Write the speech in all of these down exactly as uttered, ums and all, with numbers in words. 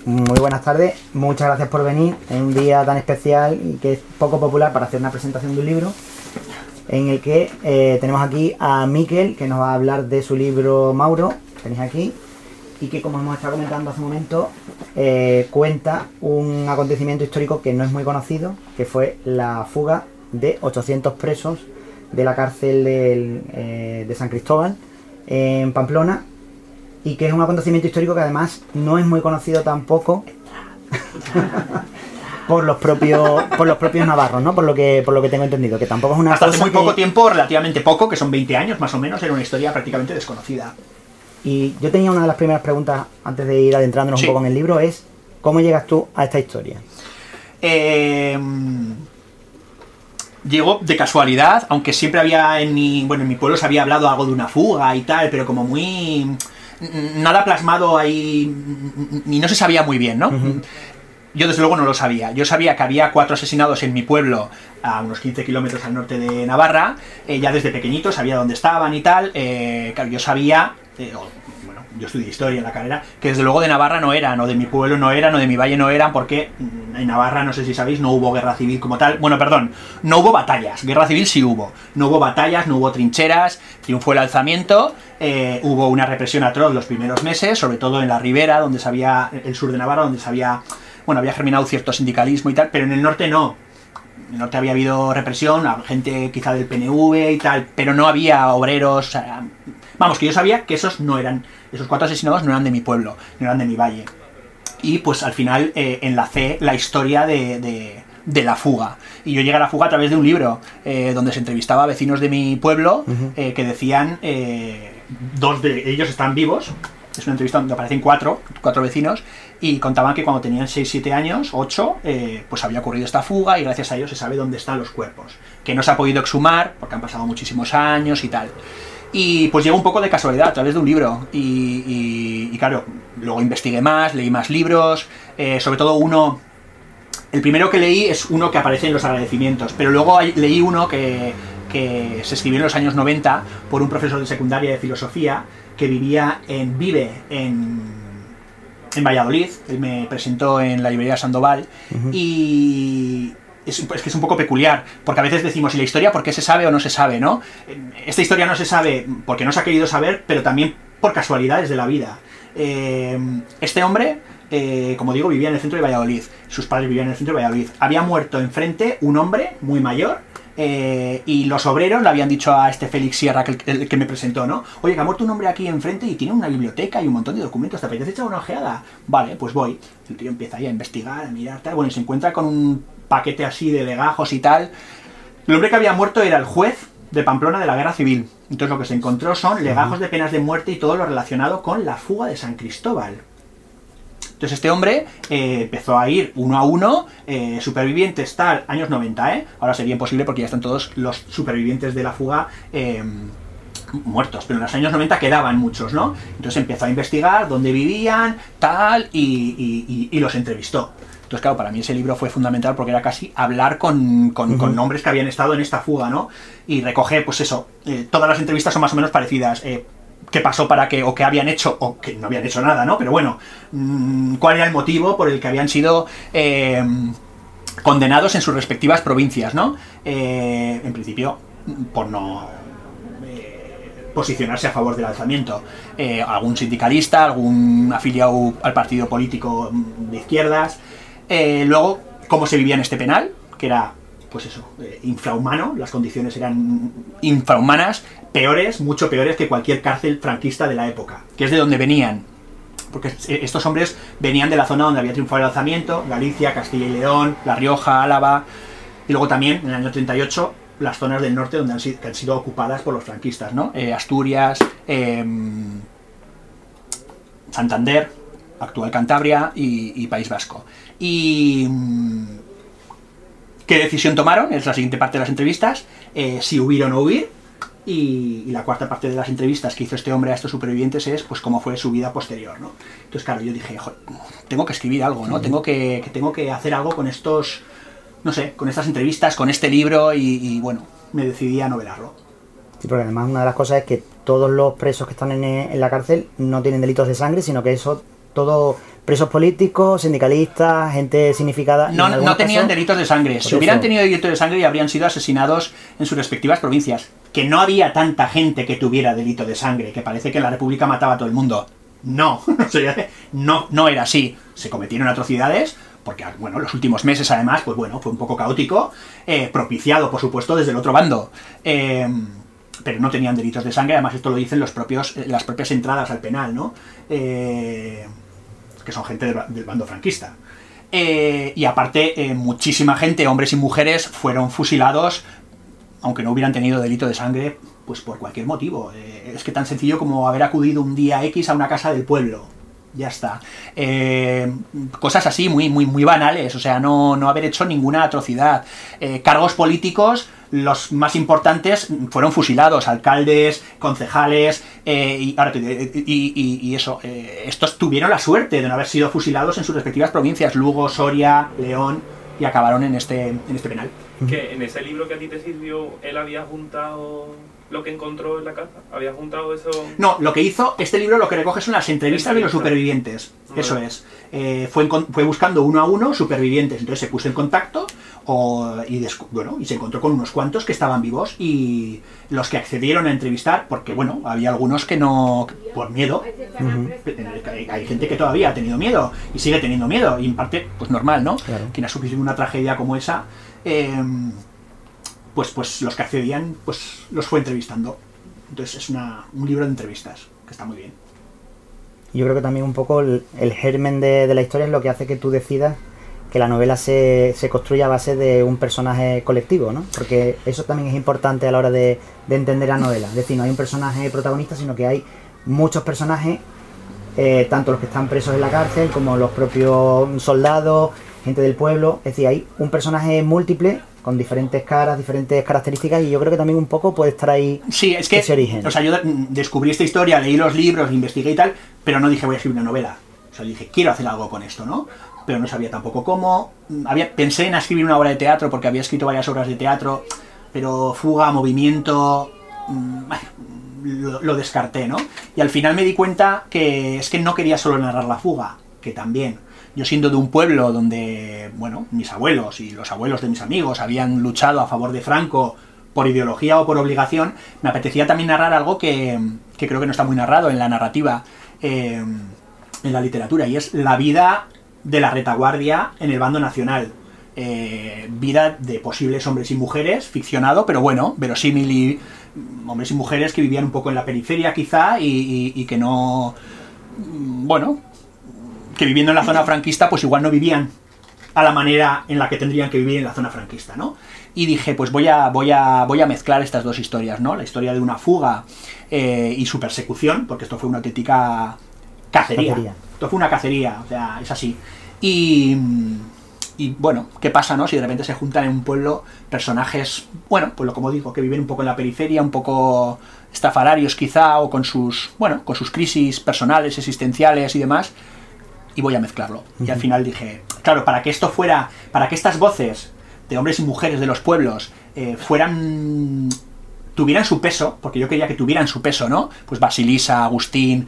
Muy buenas tardes, muchas gracias por venir en un día tan especial y que es poco popular para hacer una presentación de un libro en el que eh, tenemos aquí a Miquel, que nos va a hablar de su libro Mauro, que tenéis aquí, y que, como hemos estado comentando hace un momento, eh, cuenta un acontecimiento histórico que no es muy conocido, que fue la fuga de ochocientos presos de la cárcel del, eh, de San Cristóbal en Pamplona, y que es un acontecimiento histórico que además no es muy conocido tampoco por los propios por los propios navarros, ¿no? Por lo que por lo que tengo entendido, que tampoco es una hasta cosa hace muy que... poco tiempo, relativamente poco, que son veinte años más o menos, era una historia prácticamente desconocida. Y yo tenía una de las primeras preguntas antes de ir adentrándonos sí. un poco en el libro, es ¿cómo llegas tú a esta historia? Eh, llegó de casualidad, aunque siempre había en mi bueno en mi pueblo se había hablado algo de una fuga y tal, pero como muy nada plasmado ahí y no se sabía muy bien, ¿no? Uh-huh. Yo desde luego no lo sabía. Yo sabía que había cuatro asesinados en mi pueblo a unos quince kilómetros al norte de Navarra. Eh, ya desde pequeñito sabía dónde estaban y tal. Eh, claro, yo sabía, eh, oh, bueno, yo estudié historia en la carrera, que desde luego de Navarra no eran, o de mi pueblo no eran, o de mi valle no eran, porque en Navarra, no sé si sabéis, no hubo guerra civil como tal. Bueno, perdón, no hubo batallas. Guerra civil sí hubo. No hubo batallas, no hubo trincheras, triunfó el alzamiento. Eh, hubo una represión atroz los primeros meses, sobre todo en la ribera, donde se había, el sur de Navarra, donde se había, bueno, había germinado cierto sindicalismo y tal, pero en el norte no. En el norte había habido represión, gente quizá del P N V y tal, pero no había obreros, o sea, vamos, que yo sabía que esos no eran, esos cuatro asesinados no eran de mi pueblo, no eran de mi valle. Y pues al final eh, enlacé la historia de... de de la fuga, y yo llegué a la fuga a través de un libro eh, donde se entrevistaba a vecinos de mi pueblo uh-huh. eh, que decían, eh, dos de ellos están vivos, es una entrevista donde aparecen cuatro, cuatro vecinos, y contaban que cuando tenían seis, siete años, ocho, eh, pues había ocurrido esta fuga y gracias a ellos se sabe dónde están los cuerpos, que no se ha podido exhumar porque han pasado muchísimos años y tal. Y pues llegó un poco de casualidad a través de un libro y, y, y claro, luego investigué más, leí más libros, eh, sobre todo uno. El primero que leí es uno que aparece en los agradecimientos, pero luego hay, leí uno que, que se escribió en los años noventa por un profesor de secundaria de filosofía que vivía en Vive, en, en Valladolid. Él me presentó en la librería Sandoval uh-huh. y es, es que es un poco peculiar, porque a veces decimos, ¿y la historia por qué se sabe o no se sabe, no? Esta historia no se sabe porque no se ha querido saber, pero también por casualidades de la vida. Eh, este hombre... Eh, como digo, vivía en el centro de Valladolid. Sus padres vivían en el centro de Valladolid. Había muerto enfrente un hombre muy mayor eh, y los obreros le habían dicho a este Félix Sierra, que, el, el que me presentó, ¿no? Oye, que ha muerto un hombre aquí enfrente y tiene una biblioteca y un montón de documentos. ¿Te apetece echar una ojeada? Vale, pues voy. El tío empieza ahí a investigar, a mirar, tal. Bueno, y se encuentra con un paquete así de legajos y tal. El hombre que había muerto era el juez de Pamplona de la Guerra Civil. Entonces lo que se encontró son legajos de penas de muerte y todo lo relacionado con la fuga de San Cristóbal. Entonces este hombre eh, empezó a ir uno a uno, eh, supervivientes tal, años noventa, ¿eh? Ahora sería imposible porque ya están todos los supervivientes de la fuga eh, muertos, pero en los años noventa quedaban muchos, ¿no? Entonces empezó a investigar dónde vivían, tal, y, y, y, y los entrevistó. Entonces, claro, para mí ese libro fue fundamental porque era casi hablar con, con, uh-huh. con nombres que habían estado en esta fuga, ¿no? Y recoge, pues eso, eh, todas las entrevistas son más o menos parecidas, eh, qué pasó para que, o qué habían hecho, o que no habían hecho nada, ¿no? Pero bueno, mmm, cuál era el motivo por el que habían sido eh, condenados en sus respectivas provincias, ¿no? Eh, en principio, por no eh, posicionarse a favor del alzamiento. Eh, algún sindicalista, algún afiliado al partido político de izquierdas. Eh, luego, cómo se vivía en este penal, que era... pues eso, eh, infrahumano, las condiciones eran infrahumanas, peores, mucho peores que cualquier cárcel franquista de la época, que es de donde venían, porque estos hombres venían de la zona donde había triunfado el alzamiento, Galicia, Castilla y León, La Rioja, Álava, y luego también, en el año treinta y ocho, las zonas del norte donde han sido, que han sido ocupadas por los franquistas, ¿no? Eh, Asturias, eh, Santander, actual Cantabria y, y País Vasco. Y... ¿qué decisión tomaron? Es la siguiente parte de las entrevistas. Eh, si huir o no huir. Y, y la cuarta parte de las entrevistas que hizo este hombre a estos supervivientes es, pues, cómo fue su vida posterior, ¿no? Entonces, claro, yo dije, joder, tengo que escribir algo, ¿no? Tengo que, que tengo que hacer algo con estos, no sé, con estas entrevistas, con este libro y, y bueno, me decidí a novelarlo. Sí, porque además una de las cosas es que todos los presos que están en, en la cárcel no tienen delitos de sangre, sino que eso todo presos políticos, sindicalistas, gente significada. No, no tenían casos, delitos de sangre. Si hubieran tenido delitos de sangre, habrían sido asesinados en sus respectivas provincias. Que no había tanta gente que tuviera delito de sangre, que parece que en la República mataba a todo el mundo. No, no, no era así. Se cometieron atrocidades, porque, bueno, los últimos meses, además, pues bueno, fue un poco caótico, eh, propiciado, por supuesto, desde el otro bando. Eh, pero no tenían delitos de sangre, además esto lo dicen los propios, las propias entradas al penal, ¿no? Eh, que son gente del, del bando franquista. Eh, y aparte, eh, muchísima gente, hombres y mujeres, fueron fusilados, aunque no hubieran tenido delito de sangre, pues por cualquier motivo. Eh, es que tan sencillo como haber acudido un día X a una casa del pueblo. Ya está. Eh, cosas así muy, muy, muy banales, o sea, no, no haber hecho ninguna atrocidad. Eh, cargos políticos, los más importantes, fueron fusilados, alcaldes, concejales, eh, y, ahora, y, y, y eso, eh, estos tuvieron la suerte de no haber sido fusilados en sus respectivas provincias, Lugo, Soria, León, y acabaron en este, en este penal. Que en ese libro que a ti te sirvió, él había juntado lo que encontró en la casa, había juntado eso. No, lo que hizo, este libro lo que recoge son las entrevistas de los supervivientes. Vale. Eso es. Eh, fue, en, fue buscando uno a uno supervivientes, entonces se puso en contacto o, y, bueno, y se encontró con unos cuantos que estaban vivos y los que accedieron a entrevistar, porque bueno, había algunos que no, por miedo, uh-huh. hay, hay gente que todavía ha tenido miedo y sigue teniendo miedo, y en parte, pues normal, ¿no? Claro. Quien ha sufrido una tragedia como esa, eh, pues, pues los que accedían, pues los fue entrevistando. Entonces es una, un libro de entrevistas, que está muy bien. Yo creo que también un poco el, el germen de, de la historia es lo que hace que tú decidas que la novela se, se construya a base de un personaje colectivo, ¿no? Porque eso también es importante a la hora de, de entender la novela. Es decir, no hay un personaje protagonista, sino que hay muchos personajes, eh, tanto los que están presos en la cárcel como los propios soldados, gente del pueblo. Es decir, hay un personaje múltiple con diferentes caras, diferentes características, y yo creo que también un poco puede estar ahí sí, es que, ese origen. O sea, yo descubrí esta historia, leí los libros, investigué y tal, pero no dije voy a escribir una novela. O sea, dije quiero hacer algo con esto, ¿no? Pero no sabía tampoco cómo. Había, pensé en escribir una obra de teatro porque había escrito varias obras de teatro, pero fuga, movimiento, lo, lo descarté, ¿no? Y al final me di cuenta que es que no quería solo narrar la fuga, que también. Yo siendo de un pueblo donde, bueno, mis abuelos y los abuelos de mis amigos habían luchado a favor de Franco por ideología o por obligación, me apetecía también narrar algo que, que creo que no está muy narrado en la narrativa, eh, en la literatura, y es la vida de la retaguardia en el bando nacional. Eh, vida de posibles hombres y mujeres, ficcionado, pero bueno, verosímil, y hombres y mujeres que vivían un poco en la periferia quizá y, y, y que no, bueno, que viviendo en la zona franquista pues igual no vivían a la manera en la que tendrían que vivir en la zona franquista, ¿no? Y dije, pues voy a, voy a, voy a mezclar estas dos historias, ¿no? La historia de una fuga eh, y su persecución, porque esto fue una auténtica cacería. cacería. Esto fue una cacería, o sea, es así. Y, y bueno, ¿qué pasa, no? Si de repente se juntan en un pueblo personajes, bueno, pues lo como digo, que viven un poco en la periferia, un poco estrafalarios quizá, o con sus, bueno, con sus crisis personales, existenciales y demás, y voy a mezclarlo. Uh-huh. Y al final dije, claro, para que esto fuera, para que estas voces de hombres y mujeres de los pueblos eh, fueran, tuvieran su peso, porque yo quería que tuvieran su peso, ¿no? Pues Basilisa, Agustín.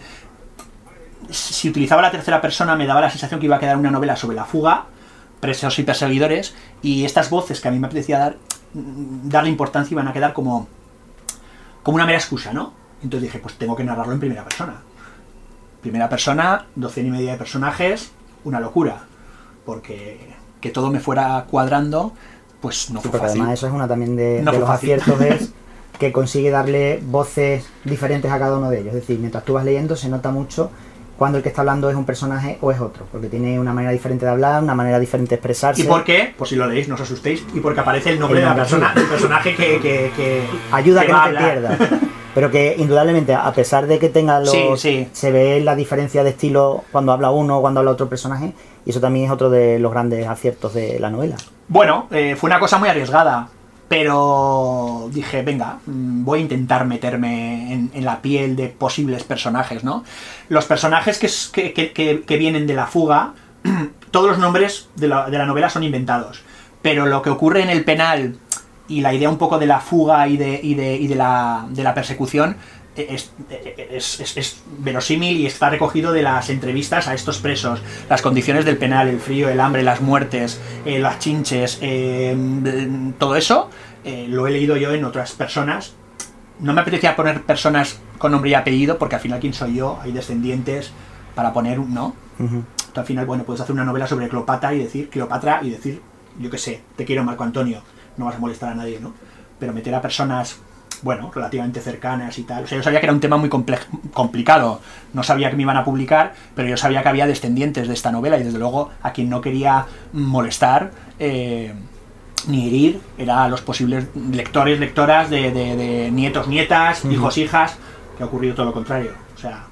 Si utilizaba la tercera persona me daba la sensación que iba a quedar una novela sobre la fuga, presos y perseguidores, y estas voces que a mí me apetecía dar, darle importancia iban a quedar como, como una mera excusa, ¿no? Entonces dije, pues tengo que narrarlo en primera persona. Primera persona, docena y media de personajes, una locura, porque que todo me fuera cuadrando, pues no sí, fue fácil. Además eso es una también de, no de los fácil. aciertos es que consigue darle voces diferentes a cada uno de ellos. Es decir, mientras tú vas leyendo se nota mucho cuando el que está hablando es un personaje o es otro, porque tiene una manera diferente de hablar, una manera diferente de expresarse. ¿Y por qué? Pues si lo leéis, no os asustéis, y porque aparece el nombre el de la persona, el personaje que, que, que ayuda que a que no te pierdas. Pero que indudablemente, a pesar de que tenga los... Sí, sí. Se ve la diferencia de estilo cuando habla uno o cuando habla otro personaje, y eso también es otro de los grandes aciertos de la novela. Bueno, eh, fue una cosa muy arriesgada, pero dije, venga, voy a intentar meterme en, en la piel de posibles personajes, ¿no? Los personajes que, que, que, que vienen de la fuga, todos los nombres de la, de la novela son inventados, pero lo que ocurre en el penal y la idea un poco de la fuga y de, y de, y de, la, de la persecución es, es, es, es verosímil y está recogido de las entrevistas a estos presos, las condiciones del penal, el frío, el hambre, las muertes, eh, las chinches, eh, todo eso, eh, lo he leído yo en otras personas. No me apetecía poner personas con nombre y apellido, porque al final, ¿quién soy yo? Hay descendientes para poner un no. Uh-huh. Al final, bueno, puedes hacer una novela sobre Cleopatra y decir Cleopatra y decir, yo qué sé, te quiero Marco Antonio, no vas a molestar a nadie, ¿no? Pero meter a personas, bueno, relativamente cercanas y tal. O sea, yo sabía que era un tema muy complejo, complicado. No sabía que me iban a publicar, pero yo sabía que había descendientes de esta novela y desde luego a quien no quería molestar eh, ni herir era a los posibles lectores, lectoras de, de, de nietos, nietas, uh-huh. hijos, hijas, que ha ocurrido todo lo contrario. O sea,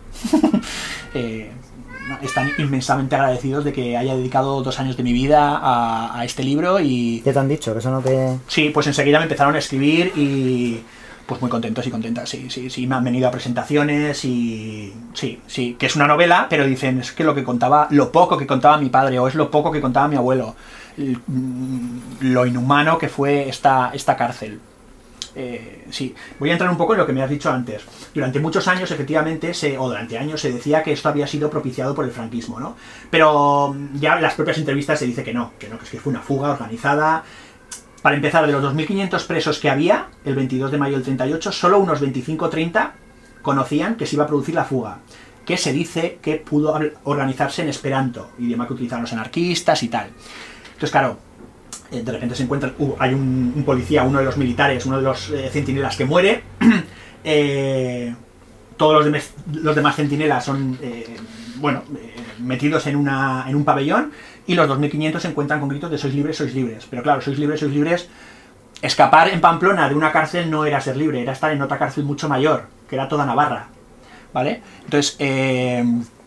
eh, están inmensamente agradecidos de que haya dedicado dos años de mi vida a, a este libro y... ¿Qué te han dicho? ¿Que eso no te...? Sí, pues enseguida me empezaron a escribir y... Pues muy contentos y contentas, sí, sí, sí, me han venido a presentaciones y... Sí, sí, que es una novela, pero dicen, es que lo que contaba, lo poco que contaba mi padre o es lo poco que contaba mi abuelo, lo inhumano que fue esta, esta cárcel. Eh, sí, voy a entrar un poco en lo que me has dicho antes. Durante muchos años, efectivamente, se, o durante años se decía que esto había sido propiciado por el franquismo, ¿no? Pero ya en las propias entrevistas se dice que no, que no, que es que fue una fuga organizada. Para empezar, de los dos mil quinientos presos que había, el veintidós de mayo del treinta y ocho, solo unos veinticinco o treinta conocían que se iba a producir la fuga, que se dice que pudo organizarse en esperanto, idioma que utilizaban los anarquistas y tal. Entonces, claro, de repente se encuentra, uh, hay un, un policía, uno de los militares, uno de los eh, centinelas que muere, eh, todos los, de, los demás centinelas son, eh, bueno, eh, metidos en, una, en un pabellón, y los dos mil quinientos se encuentran con gritos de sois libres, sois libres. Pero claro, sois libres, sois libres. Escapar en Pamplona de una cárcel no era ser libre, era estar en otra cárcel mucho mayor, que era toda Navarra, ¿vale? Entonces, eh,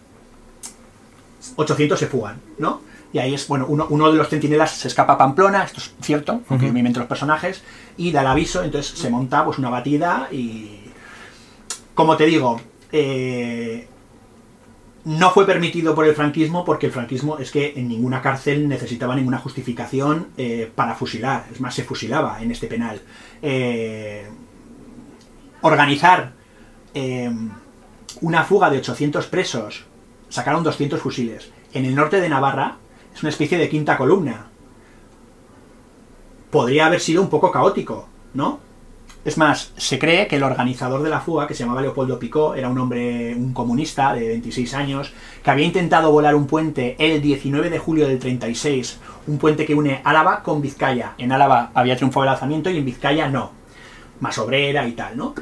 ochocientos se fugan, ¿no? Y ahí es, bueno, uno, uno de los centinelas se escapa a Pamplona, esto es cierto, aunque uh-huh. me invento los personajes, y da el aviso, entonces se monta pues una batida y... Como te digo, eh, no fue permitido por el franquismo porque el franquismo es que en ninguna cárcel necesitaba ninguna justificación eh, para fusilar, es más, se fusilaba en este penal. Eh, organizar eh, una fuga de ochocientos presos, sacaron doscientos fusiles. En el norte de Navarra es una especie de quinta columna. Podría haber sido un poco caótico, ¿no? Es más, se cree que el organizador de la fuga, que se llamaba Leopoldo Picó, era un hombre, un comunista de veintiséis años, que había intentado volar un puente el diecinueve de julio del treinta y seis, un puente que une Álava con Vizcaya. En Álava había triunfado el alzamiento y en Vizcaya no. Más obrera y tal, ¿no?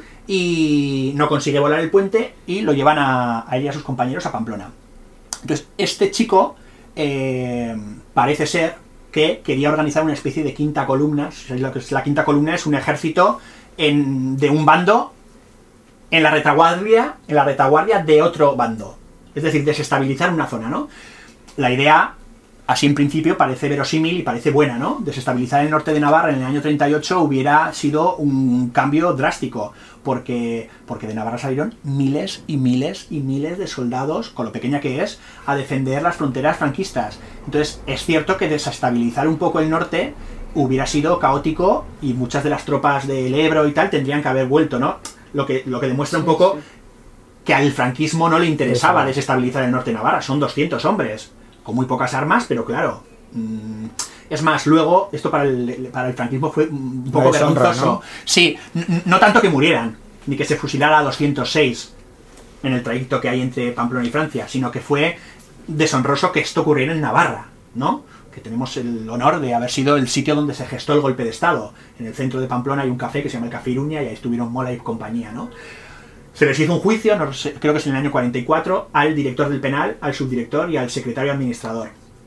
Y no consigue volar el puente y lo llevan a, a él y a sus compañeros a Pamplona. Entonces, este chico eh, parece ser que quería organizar una especie de quinta columna. Lo que es la quinta columna es un ejército en, de un bando en la retaguardia, en la retaguardia de otro bando. Es decir, desestabilizar una zona, ¿no? La idea, así en principio, parece verosímil y parece buena, ¿no? Desestabilizar el norte de Navarra en el año treinta y ocho hubiera sido un cambio drástico, porque, porque de Navarra salieron miles y miles y miles de soldados, con lo pequeña que es, a defender las fronteras franquistas. Entonces, es cierto que desestabilizar un poco el norte hubiera sido caótico y muchas de las tropas del Ebro y tal tendrían que haber vuelto, ¿no? Lo que, lo que demuestra un poco que al franquismo no le interesaba desestabilizar el norte de Navarra. Son doscientos hombres, con muy pocas armas, pero claro. Mmm, es más, luego, esto para el, para el franquismo fue un poco vergonzoso. ¿No? Sí, n- no tanto que murieran, ni que se fusilara a doscientos seis en el trayecto que hay entre Pamplona y Francia, sino que fue deshonroso que esto ocurriera en Navarra, ¿no? Que tenemos el honor de haber sido el sitio donde se gestó el golpe de Estado. En el centro de Pamplona hay un café que se llama el Café Iruña y ahí estuvieron Mola y compañía, ¿no? Se les hizo un juicio, no sé, creo que es en el año cuarenta y cuatro, al director del penal, al subdirector y al secretario administrador.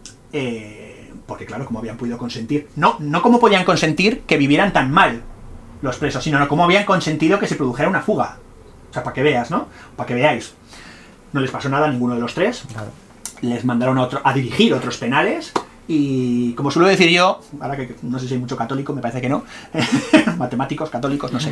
Eh, porque claro, ¿cómo habían podido consentir? No, no cómo podían consentir que vivieran tan mal los presos, sino no, cómo habían consentido que se produjera una fuga. O sea, para que veas, ¿no? Para que veáis. No les pasó nada a ninguno de los tres. Claro. Les mandaron a, otro, a dirigir otros penales. Y como suelo decir yo, ahora que no sé si hay mucho católico, me parece que no, matemáticos, católicos, no sé.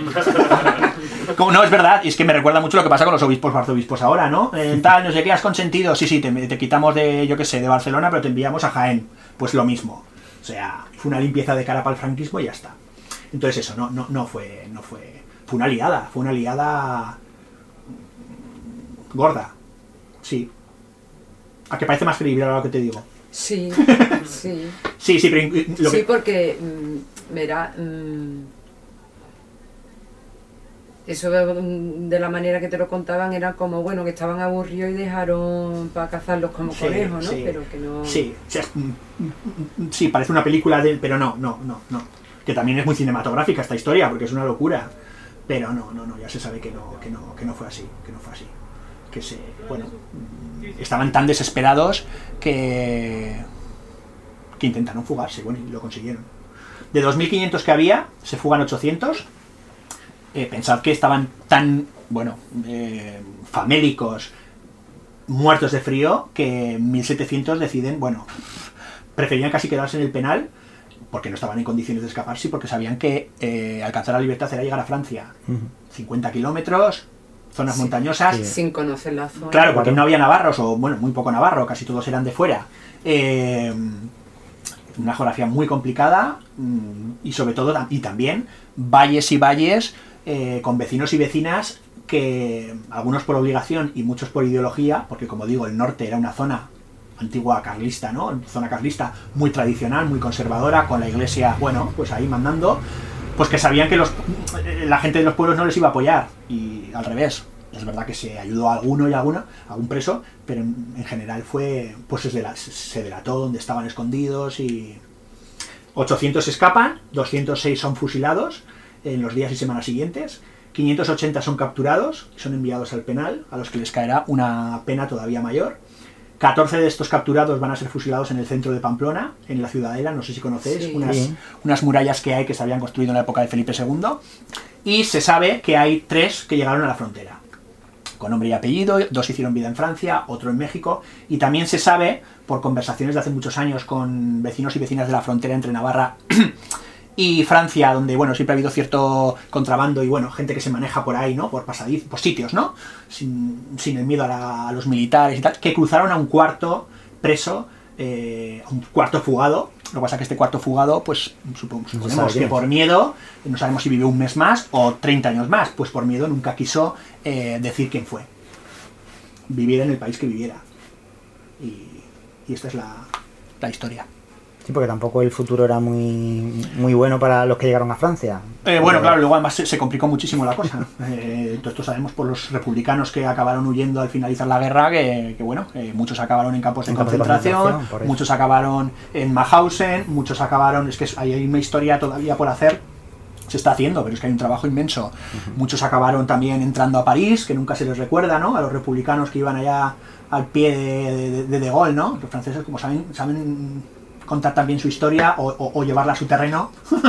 Como, no, es verdad, y es que me recuerda mucho lo que pasa con los obispos o arzobispos ahora, ¿no? Eh, tal, no sé qué, has consentido, sí, sí, te, te quitamos de, yo qué sé, de Barcelona, pero te enviamos a Jaén. Pues lo mismo. O sea, fue una limpieza de cara para el franquismo y ya está. Entonces eso, no, no, no fue, no fue, fue una liada, fue una liada gorda. Sí. ¿A que parece más creíble ahora lo que te digo? Sí, sí. Sí, sí, pero... Lo sí, que... porque, mmm, verá, mmm, eso de, de la manera que te lo contaban era como, bueno, que estaban aburridos y dejaron para cazarlos como sí, conejos, ¿no? Sí. Pero que no... Sí, sí, sí, parece una película de... Pero no, no, no, no. Que también es muy cinematográfica esta historia, porque es una locura. Pero no, no, no, ya se sabe que no, que no, que no fue así, que no fue así. Que se... Bueno, estaban tan desesperados que... que intentaron fugarse, bueno, y lo consiguieron. De dos mil quinientos que había, se fugan ochocientos. Eh, pensad que estaban tan, bueno, eh, famélicos, muertos de frío, que en mil setecientos deciden, bueno, preferían casi quedarse en el penal, porque no estaban en condiciones de escaparse, porque sabían que eh, alcanzar la libertad era llegar a Francia. Uh-huh. cincuenta kilómetros, zonas sí, montañosas. Sí. Sin conocer la zona. Claro, porque no había navarros, o bueno, muy poco navarro, casi todos eran de fuera. Eh, una geografía muy complicada, y sobre todo, y también, valles y valles, eh, con vecinos y vecinas que, algunos por obligación y muchos por ideología, porque como digo, el norte era una zona antigua carlista, ¿no? Zona carlista muy tradicional, muy conservadora, con la iglesia, bueno, pues ahí mandando, pues que sabían que los, la gente de los pueblos no les iba a apoyar, y al revés. Es verdad que se ayudó a alguno y a alguna, a un preso, pero en, en general fue, pues se, delató, se delató dónde estaban escondidos, y ochocientos escapan, doscientos seis son fusilados en los días y semanas siguientes, quinientos ochenta son capturados y son enviados al penal, a los que les caerá una pena todavía mayor. catorce de estos capturados van a ser fusilados en el centro de Pamplona, en la Ciudadela, no sé si conocéis, sí. unas, unas murallas que hay que se habían construido en la época de Felipe segundo, y se sabe que hay tres que llegaron a la frontera, con nombre y apellido, dos hicieron vida en Francia, otro en México, y también se sabe, por conversaciones de hace muchos años con vecinos y vecinas de la frontera entre Navarra y Francia, donde, bueno, siempre ha habido cierto contrabando y, bueno, gente que se maneja por ahí, ¿no? Por pasadizos, por sitios, ¿no? Sin, sin el miedo a, la, a los militares y tal, que cruzaron a un cuarto preso, eh, a un cuarto fugado. Lo que pasa es que este cuarto fugado, pues, suponemos, suponemos que por miedo, no sabemos si vivió un mes más o treinta años más, pues por miedo nunca quiso eh, decir quién fue. Viviera en el país que viviera. Y, y esta es la, la historia. Sí, porque tampoco el futuro era muy muy bueno para los que llegaron a Francia. Eh, bueno, claro, luego además se, se complicó muchísimo la cosa. Eh, todo esto sabemos por los republicanos que acabaron huyendo al finalizar la guerra, que, que bueno, eh, muchos acabaron en campos de en concentración, concentración muchos acabaron en Mauthausen, muchos acabaron, es que hay una historia todavía por hacer, se está haciendo, pero es que hay un trabajo inmenso. Uh-huh. Muchos acabaron también entrando a París, que nunca se les recuerda, ¿no? A los republicanos que iban allá al pie de De, de, de Gaulle, ¿no? Los franceses, como saben, saben contar también su historia o, o, o llevarla a su terreno.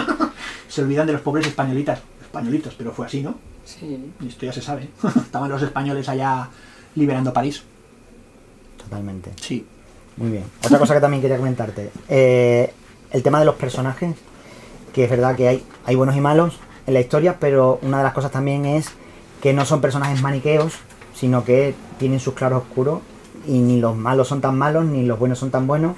Se olvidan de los pobres españolitas, españolitos, pero fue así, ¿no? Sí. Y esto ya se sabe. Estaban los españoles allá liberando París. Totalmente. Sí. Muy bien. Otra cosa que también quería comentarte. Eh, el tema de los personajes, que es verdad que hay, hay buenos y malos en la historia, pero una de las cosas también es que no son personajes maniqueos, sino que tienen sus claros oscuros, y ni los malos son tan malos, ni los buenos son tan buenos.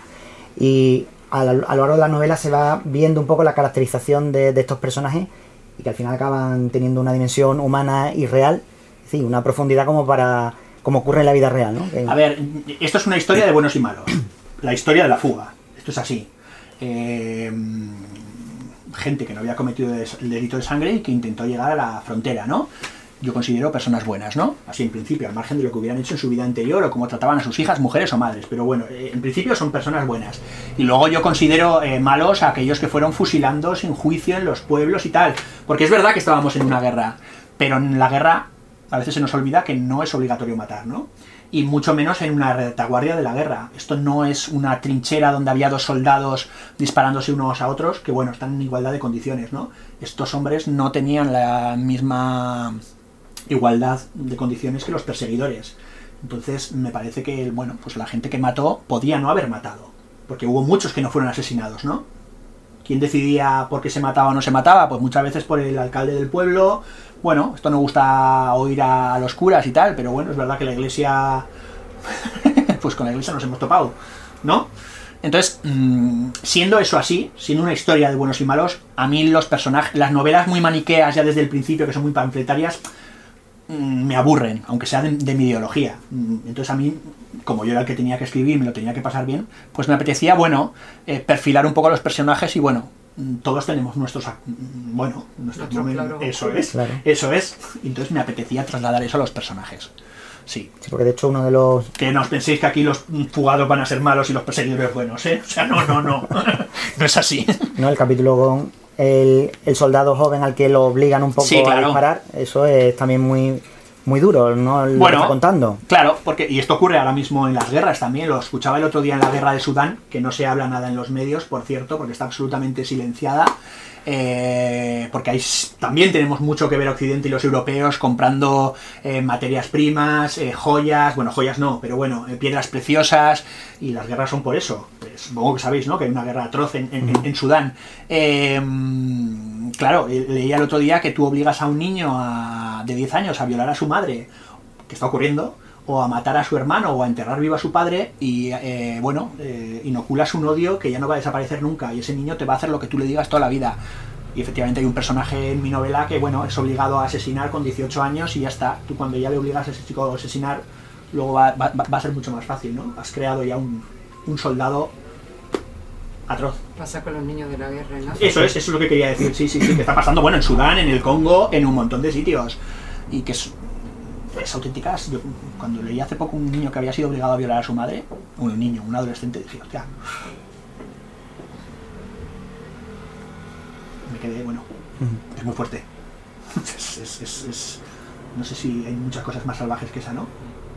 Y a, la, a lo largo de la novela se va viendo un poco la caracterización de, de estos personajes, y que al final acaban teniendo una dimensión humana y real, sí, una profundidad como para como ocurre en la vida real, ¿no? Que... A ver, esto es una historia de buenos y malos, la historia de la fuga, esto es así. Eh, gente que no había cometido el delito de sangre y que intentó llegar a la frontera, ¿no? Yo considero personas buenas, ¿no? Así en principio, al margen de lo que hubieran hecho en su vida anterior o cómo trataban a sus hijas, mujeres o madres. Pero bueno, eh, en principio son personas buenas. Y luego yo considero eh, malos a aquellos que fueron fusilando sin juicio en los pueblos y tal. Porque es verdad que estábamos en una guerra, pero en la guerra a veces se nos olvida que no es obligatorio matar, ¿no? Y mucho menos en una retaguardia de la guerra. Esto no es una trinchera donde había dos soldados disparándose unos a otros, que bueno, están en igualdad de condiciones, ¿no? Estos hombres no tenían la misma igualdad de condiciones que los perseguidores. Entonces me parece que, bueno, pues la gente que mató podía no haber matado, porque hubo muchos que no fueron asesinados, ¿no? ¿Quién decidía por qué se mataba o no se mataba? Pues muchas veces por el alcalde del pueblo. Bueno, esto no gusta oír a los curas y tal, pero bueno, es verdad que la iglesia pues con la iglesia nos hemos topado, ¿no? Entonces, mmm, siendo eso así, siendo una historia de buenos y malos, a mí los personajes, las novelas muy maniqueas ya desde el principio, que son muy panfletarias, me aburren, aunque sea de, de mi ideología. Entonces a mí, como yo era el que tenía que escribir, me lo tenía que pasar bien, pues me apetecía, bueno, eh, perfilar un poco a los personajes y bueno, todos tenemos nuestros, bueno, nuestros Nuestro momentos, claro. eso es, Claro. eso es, entonces me apetecía trasladar eso a los personajes. Sí. Sí, porque de hecho uno de los... Que no os penséis que aquí los fugados van a ser malos y los perseguidores buenos, ¿eh? O sea, no, no, no. No es así. No, el capítulo con el, el soldado joven al que lo obligan un poco Sí, claro. a disparar, eso es también muy muy duro, ¿no? Lo Bueno, que está contando. Claro, porque y esto ocurre ahora mismo en las guerras también. Lo escuchaba el otro día en la guerra de Sudán, que no se habla nada en los medios, por cierto, porque está absolutamente silenciada. Eh, porque ahí también tenemos mucho que ver Occidente y los europeos comprando eh, materias primas, eh, joyas, bueno, joyas no, pero bueno, eh, piedras preciosas, y las guerras son por eso. Pues, supongo que sabéis, ¿no? Que hay una guerra atroz en, en, en Sudán. Eh, claro, leía el otro día que tú obligas a un niño a, de diez años a violar a su madre, que está ocurriendo, o a matar a su hermano o a enterrar vivo a su padre y, eh, bueno, eh, inoculas un odio que ya no va a desaparecer nunca y ese niño te va a hacer lo que tú le digas toda la vida. Y efectivamente hay un personaje en mi novela que, bueno, es obligado a asesinar con dieciocho años y ya está. Tú cuando ya le obligas a ese chico a asesinar, luego va, va, va a ser mucho más fácil, ¿no? Has creado ya un, un soldado atroz. Pasa con los niños de la guerra en África. Eso es, eso es lo que quería decir, sí, sí, sí, que está pasando, bueno, en Sudán, en el Congo, en un montón de sitios. Y que es... es auténticas. Yo, cuando leí hace poco un niño que había sido obligado a violar a su madre, un niño, un adolescente, dije, hostia, me quedé, bueno, es muy fuerte. Es, es, es, es, no sé si hay muchas cosas más salvajes que esa, ¿no?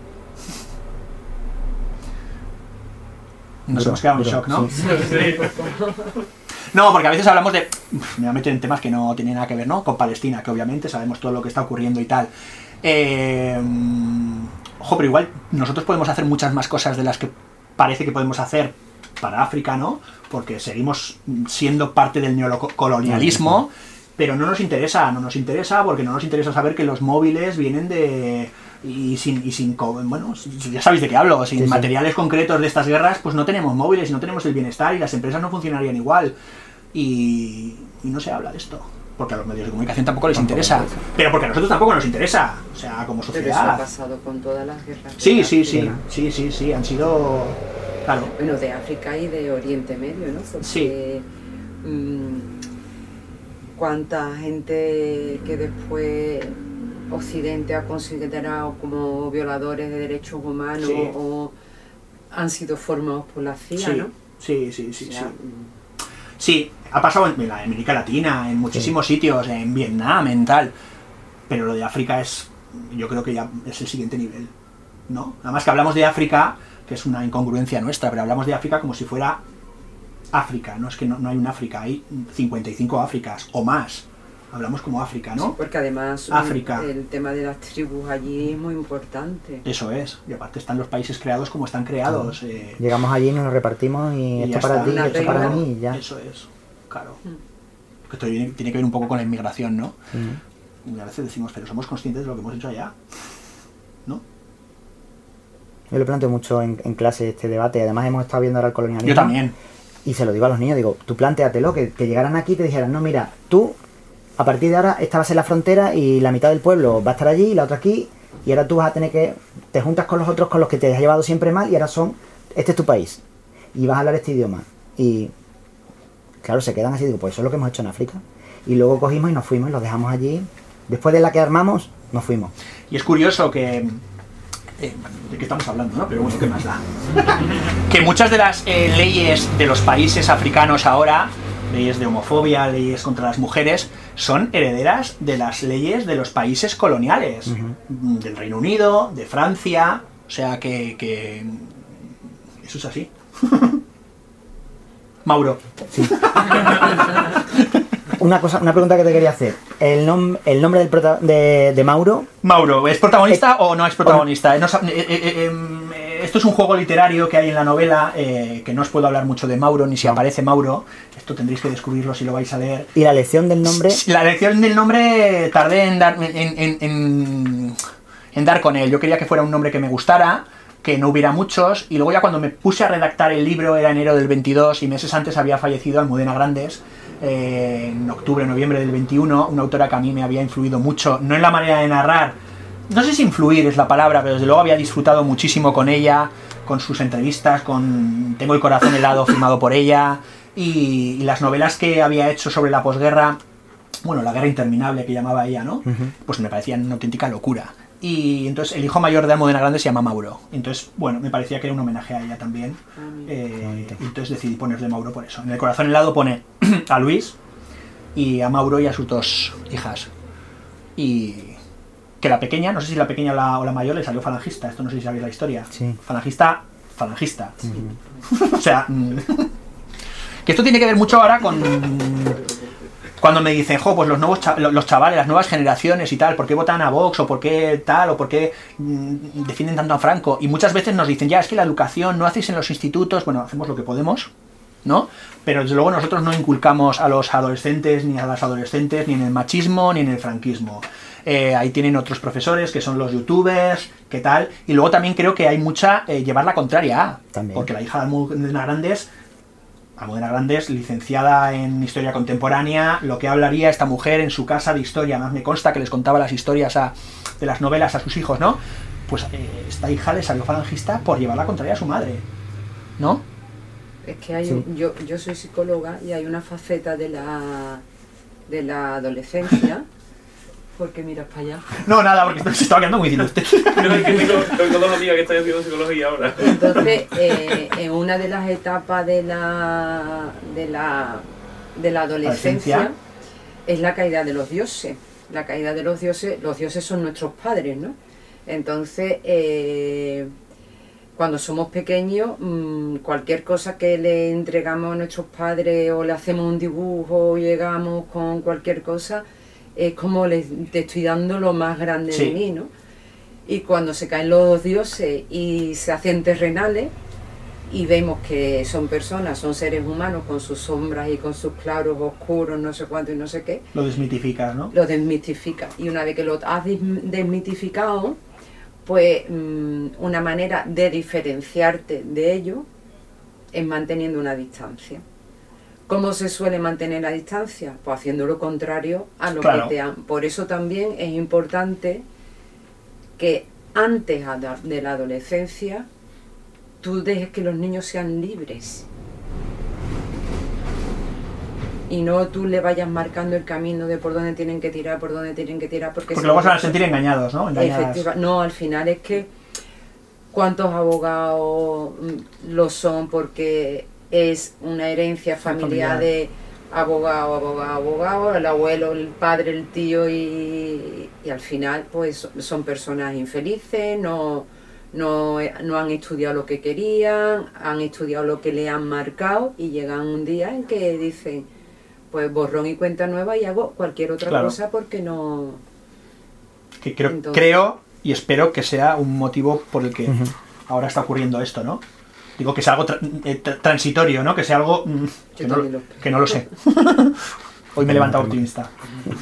Nos Duro, hemos quedado en duro, shock, ¿no? sí. No, porque a veces hablamos de... Uf, me voy a meter en temas que no tienen nada que ver, ¿no? Con Palestina, que obviamente sabemos todo lo que está ocurriendo y tal. Eh, ojo, pero igual nosotros podemos hacer muchas más cosas de las que parece que podemos hacer para África, ¿no? Porque seguimos siendo parte del neocolonialismo, pero no nos interesa, no nos interesa porque no nos interesa saber que los móviles vienen de... Y sin, y sin, bueno, ya sabéis de qué hablo, sin sí, sí. materiales concretos de estas guerras, pues no tenemos móviles y no tenemos el bienestar y las empresas no funcionarían igual. Y, y no se habla de esto, porque a los medios de comunicación tampoco les Tampoco interesa, interesa. pero porque a nosotros tampoco nos interesa, o sea, como Pero eso ha sociedad. pasado con todas las guerras. de Sí, sí, sí, África. sí, sí, sí, han sido, claro, Bueno, de África y de Oriente Medio, ¿no? Porque, Sí. mm, cuánta gente que después Occidente ha considerado como violadores de derechos humanos Sí. o han sido formados por la C I A, sí, ¿no? sí, sí, sí, O sea, sí. Sí, ha pasado en la América Latina, en muchísimos sitios, en Vietnam, en tal, pero lo de África es, yo creo que ya es el siguiente nivel, ¿no? Además que hablamos de África, que es una incongruencia nuestra, pero hablamos de África como si fuera África, no es que no, no hay un África, hay cincuenta y cinco Áfricas o más. Hablamos como África, ¿no? Porque además África. el tema de las tribus allí es muy importante. Eso es, y aparte están los países creados como están creados. Eh, Llegamos allí, nos lo repartimos y, Y esto ya para está. ti, Una esto para regla. mí y ya. Eso es, claro. Mm. Que esto tiene, tiene que ver un poco con la inmigración, ¿no? Mm. Y a veces decimos, pero somos conscientes de lo que hemos hecho allá, ¿no? Yo lo planteo mucho en, en clase este debate, además hemos estado viendo ahora el colonialismo. Yo también. Y se lo digo a los niños, digo, tú plantéatelo, que, que llegaran aquí y te dijeran, no, mira, tú, a partir de ahora, esta va a ser la frontera y la mitad del pueblo va a estar allí y la otra aquí, y ahora tú vas a tener que, te juntas con los otros con los que te has llevado siempre mal y ahora son, este es tu país, y vas a hablar este idioma. Y, claro, se quedan así, digo, pues eso es lo que hemos hecho en África. Y luego cogimos y nos fuimos y los dejamos allí. Después de la que armamos, nos fuimos. Y es curioso que... Eh, ¿de qué estamos hablando, no? Pero bueno, ¿qué más da? Que muchas de las eh, leyes de los países africanos ahora, leyes de homofobia, leyes contra las mujeres, son herederas de las leyes de los países coloniales. Ujú. Del Reino Unido, de Francia, o sea que... que eso es así. Mauro. Una cosa, una pregunta que te quería hacer. El, nom el nombre del prota de, de Mauro. Mauro, ¿es protagonista o no es protagonista? No sab- eh, eh, eh, eh, esto es un juego literario que hay en la novela, eh, que no os puedo hablar mucho de Mauro, ni si No. aparece Mauro. Esto tendréis que descubrirlo si lo vais a leer. Y la elección del nombre. La elección del nombre tardé en dar, en, en- en- en dar con él. Yo quería que fuera un nombre que me gustara, que no hubiera muchos, y luego ya cuando me puse a redactar el libro era enero del veintidós y meses antes había fallecido Almudena Grandes, eh, en octubre, noviembre del veintiuno, una autora que a mí me había influido mucho, no en la manera de narrar, no sé si influir es la palabra, pero desde luego había disfrutado muchísimo con ella, con sus entrevistas, con Tengo el corazón helado firmado por ella, y, y las novelas que había hecho sobre la posguerra, bueno, la guerra interminable que llamaba ella, ¿no? Uh-huh. Pues me parecían una auténtica locura. Y entonces el hijo mayor de Almudena Grandes se llama Mauro. Entonces, bueno, me parecía que era un homenaje a ella también. Eh, y entonces decidí ponerle Mauro por eso. En el corazón helado pone a Luis y a Mauro y a sus dos hijas. Y que la pequeña, no sé si la pequeña o la, o la mayor, le salió falangista. Esto no sé si sabéis la historia. Sí. Falangista, falangista. Sí. O sea, que esto tiene que ver mucho ahora con... Cuando me dicen, jo, pues los nuevos cha los chavales, las nuevas generaciones y tal, ¿por qué votan a Vox? O ¿por qué tal? O ¿por qué mmm, defienden tanto a Franco? Y muchas veces nos dicen, ya, es que la educación no hacéis en los institutos, bueno, hacemos lo que podemos, ¿no? Pero desde luego nosotros no inculcamos a los adolescentes, ni a las adolescentes, ni en el machismo, ni en el franquismo. Eh, ahí tienen otros profesores, que son los youtubers, ¿qué tal? Y luego también creo que hay mucha eh, llevar la contraria a, también. Porque la hija de Almudena Grandes... Almudena Grandes, licenciada en Historia Contemporánea, lo que hablaría esta mujer en su casa de historia, además me consta que les contaba las historias a, de las novelas a sus hijos, ¿no? Pues eh, esta hija le salió falangista por llevar la contraria a su madre, ¿no? Es que hay sí. un, yo, yo soy psicóloga y hay una faceta de la, de la adolescencia. ¿Por qué miras para allá? No, nada, porque se estaba quedando muy diciendo usted. Pero es que tengo, tengo dos amigas que están haciendo psicología ahora. Entonces, eh, en una de las etapas de la, de la, de la adolescencia es la caída de los dioses. La caída de los dioses, los dioses son nuestros padres, ¿no? Entonces, eh, cuando somos pequeños, mmm, cualquier cosa que le entregamos a nuestros padres o le hacemos un dibujo o llegamos con cualquier cosa, es como les, te estoy dando lo más grande sí. de mí, ¿no? Y cuando se caen los dioses y se hacen terrenales y vemos que son personas, son seres humanos con sus sombras y con sus claros oscuros, no sé cuánto y no sé qué. Lo desmitificas, ¿no? Lo desmitificas. Y una vez que lo has desmitificado, pues mmm, una manera de diferenciarte de ello es manteniendo una distancia. ¿Cómo se suele mantener la distancia? Pues haciendo lo contrario a lo claro. que te han... Por eso también es importante que antes de la adolescencia tú dejes que los niños sean libres. Y no tú le vayas marcando el camino de por dónde tienen que tirar, por dónde tienen que tirar. Porque, porque luego se van a sentir engañados, ¿no? Efectiva, no, al final es que ¿cuántos abogados lo son porque... es una herencia familiar, familiar de abogado, abogado, abogado, el abuelo, el padre, el tío y, y al final pues son personas infelices, no, no, no han estudiado lo que querían, han estudiado lo que le han marcado y llegan un día en que dicen pues borrón y cuenta nueva y hago cualquier otra claro. cosa porque no... Que creo, Entonces, creo y espero que sea un motivo por el que uh-huh. ahora está ocurriendo esto, ¿no? Digo que sea algo tra tra transitorio, ¿no? Que sea algo mm, que, no, lo, que no lo sé. Hoy me he levantado optimista.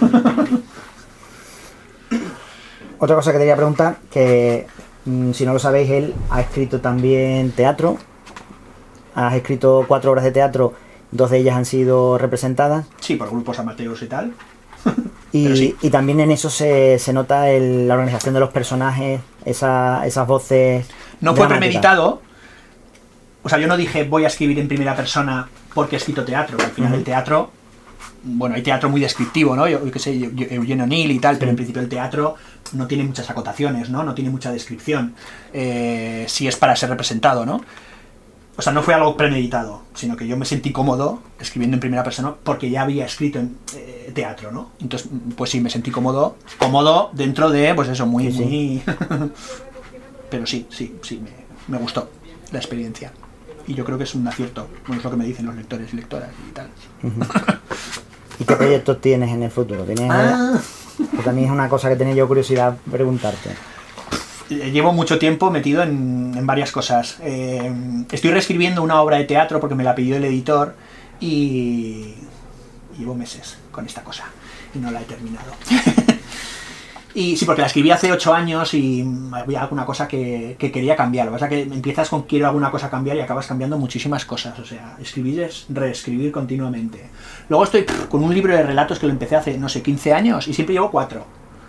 Otra cosa que te quería preguntar, que mmm, si no lo sabéis, él ha escrito también teatro. Has escrito cuatro obras de teatro, dos de ellas han sido representadas. Sí, por grupos amateurs y tal. Y, sí. y también en eso se, se nota el, la organización de los personajes, esa, esas voces. No fue premeditado. O sea, yo no dije voy a escribir en primera persona porque he escrito teatro. Al final uh-huh. el teatro, bueno, hay teatro muy descriptivo, ¿no? Yo, yo qué sé, Eugene O'Neill y tal, sí. pero en principio el teatro no tiene muchas acotaciones, ¿no? No tiene mucha descripción. Eh, si es para ser representado, ¿no? O sea, no fue algo premeditado, sino que yo me sentí cómodo escribiendo en primera persona porque ya había escrito en eh, teatro, ¿no? Entonces, pues sí, me sentí cómodo, cómodo dentro de, pues eso, muy, sí, muy... Sí. Pero sí, sí, sí, me, me gustó la experiencia. Y yo creo que es un acierto. Bueno, es lo que me dicen los lectores y lectoras y tal. Uh-huh. ¿Y qué proyectos tienes en el futuro? ¿Tienes ah. que también es una cosa que tenía yo curiosidad preguntarte? Llevo mucho tiempo metido en, en varias cosas. Eh, estoy reescribiendo una obra de teatro porque me la pidió el editor y llevo meses con esta cosa y no la he terminado. Y sí, porque la escribí hace ocho años y había alguna cosa que, que quería cambiar. Lo que pasa es que empiezas con quiero alguna cosa cambiar y acabas cambiando muchísimas cosas. O sea, escribir es reescribir continuamente. Luego estoy pff, con un libro de relatos que lo empecé hace, no sé, quince años y siempre llevo cuatro.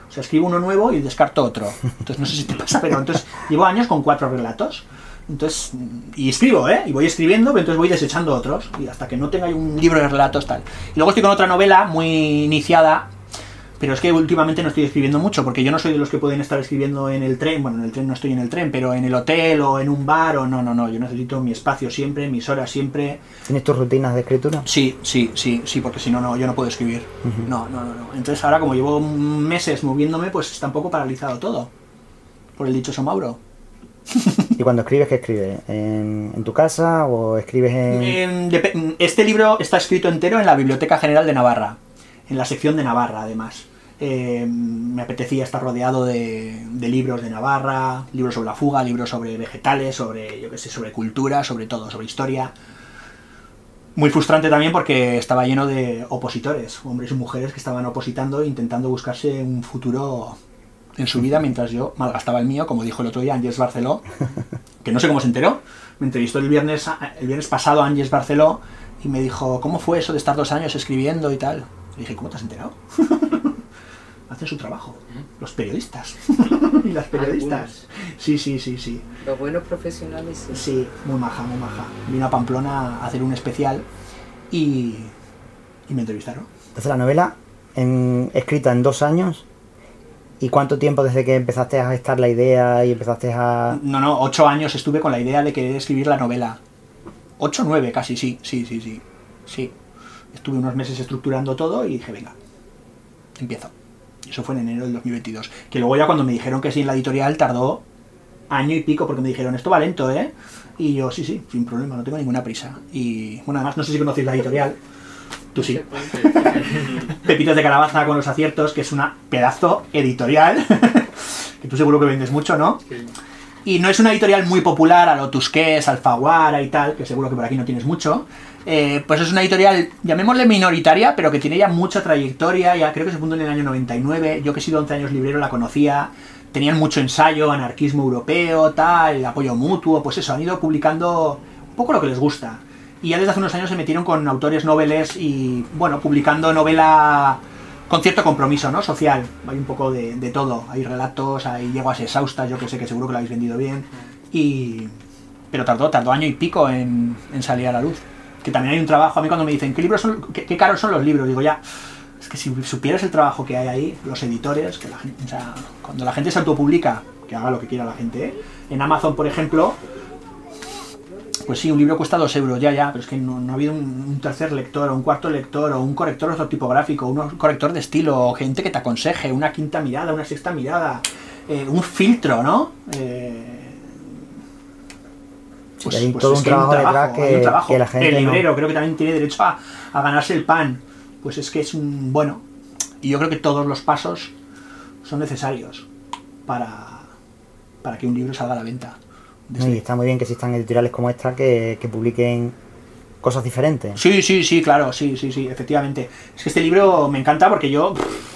O sea, escribo uno nuevo y descarto otro. Entonces no sé si te pasa, pero entonces llevo años con cuatro relatos. Entonces, y escribo, ¿eh? Y voy escribiendo, pero entonces voy desechando otros. Y hasta que no tenga un libro de relatos, tal. Y luego estoy con otra novela muy iniciada. Pero es que últimamente no estoy escribiendo mucho, porque yo no soy de los que pueden estar escribiendo en el tren, bueno, en el tren no estoy en el tren, pero en el hotel o en un bar, o no, no, no, yo necesito mi espacio siempre, mis horas siempre. ¿Tienes tus rutinas de escritura? Sí, sí, sí, sí, porque si no, no, yo no puedo escribir. Uh-huh. No, no, no, no. Entonces ahora como llevo meses moviéndome, pues está un poco paralizado todo, por el dichoso Mauro. ¿Y cuando escribes, qué escribes? ¿En, en tu casa o escribes en...? Eh, este libro está escrito entero en la Biblioteca General de Navarra. En la sección de Navarra, además. Eh, me apetecía estar rodeado de, de libros de Navarra, libros sobre la fuga, libros sobre vegetales, sobre, yo qué sé, sobre cultura, sobre todo, sobre historia. Muy frustrante también porque estaba lleno de opositores, hombres y mujeres que estaban opositando, intentando buscarse un futuro en su vida, mientras yo malgastaba el mío, como dijo el otro día Àngels Barceló, que no sé cómo se enteró. Me entrevistó el viernes, el viernes pasado Àngels Barceló y me dijo, ¿cómo fue eso de estar dos años escribiendo y tal? Le dije, ¿cómo te has enterado? Hacen su trabajo, los periodistas y las periodistas. Sí, sí, sí, sí. Los buenos profesionales, sí. Sí, muy maja, muy maja. Vino a Pamplona a hacer un especial y, y me entrevistaron. Entonces la novela, en, escrita en dos años, ¿y cuánto tiempo desde que empezaste a gestar la idea y empezaste a...? No, no, ocho años estuve con la idea de querer escribir la novela. Ocho, nueve casi, sí, sí, sí, sí. Sí. Estuve unos meses estructurando todo y dije, venga, empiezo. Y eso fue en enero del dos mil veintidós. Que luego ya cuando me dijeron que sí en la editorial tardó año y pico porque me dijeron, esto va lento, ¿eh? Y yo, sí, sí, sin problema, no tengo ninguna prisa. Y bueno, además no sé si conocéis la editorial. Tú sí. Pepitos de Calabaza con los aciertos, que es una pedazo editorial. Que tú seguro que vendes mucho, ¿no? Sí. Y no es una editorial muy popular, a lo Tusqués, Alfaguara y tal, que seguro que por aquí no tienes mucho. Eh, pues es una editorial, llamémosle minoritaria, pero que tiene ya mucha trayectoria, ya creo que se fundó en el año noventa y nueve, yo que he sido once años librero la conocía, tenían mucho ensayo, anarquismo europeo, tal, apoyo mutuo, pues eso, han ido publicando un poco lo que les gusta. Y ya desde hace unos años se metieron con autores noveles y, bueno, publicando novela con cierto compromiso, ¿no? Social, hay un poco de, de todo, hay relatos, hay yeguas exhaustas, yo que sé que seguro que lo habéis vendido bien, y... pero tardó, tardó año y pico en, en salir a la luz. Que también hay un trabajo, a mí cuando me dicen, ¿qué libros son, qué, qué caros son los libros? Digo, ya, es que si supieras el trabajo que hay ahí, los editores, que la gente, o sea, cuando la gente se autopublica, que haga lo que quiera la gente, ¿eh? En Amazon, por ejemplo, pues sí, un libro cuesta dos euros, ya, ya, pero es que no, no ha habido un, un tercer lector, o un cuarto lector, o un corrector ortotipográfico, un corrector de estilo, gente que te aconseje, una quinta mirada, una sexta mirada, eh, un filtro, ¿no? Eh, Pues, hay pues todo un trabajo, un trabajo detrás que, un trabajo. que la gente el librero no... creo que también tiene derecho a, a ganarse el pan, pues es que es un bueno, y yo creo que todos los pasos son necesarios para, para que un libro salga a la venta. Desde... Y está muy bien que existan editoriales como esta que, que publiquen cosas diferentes. Sí, sí, sí, claro, sí, sí, sí, efectivamente. Es que este libro me encanta porque yo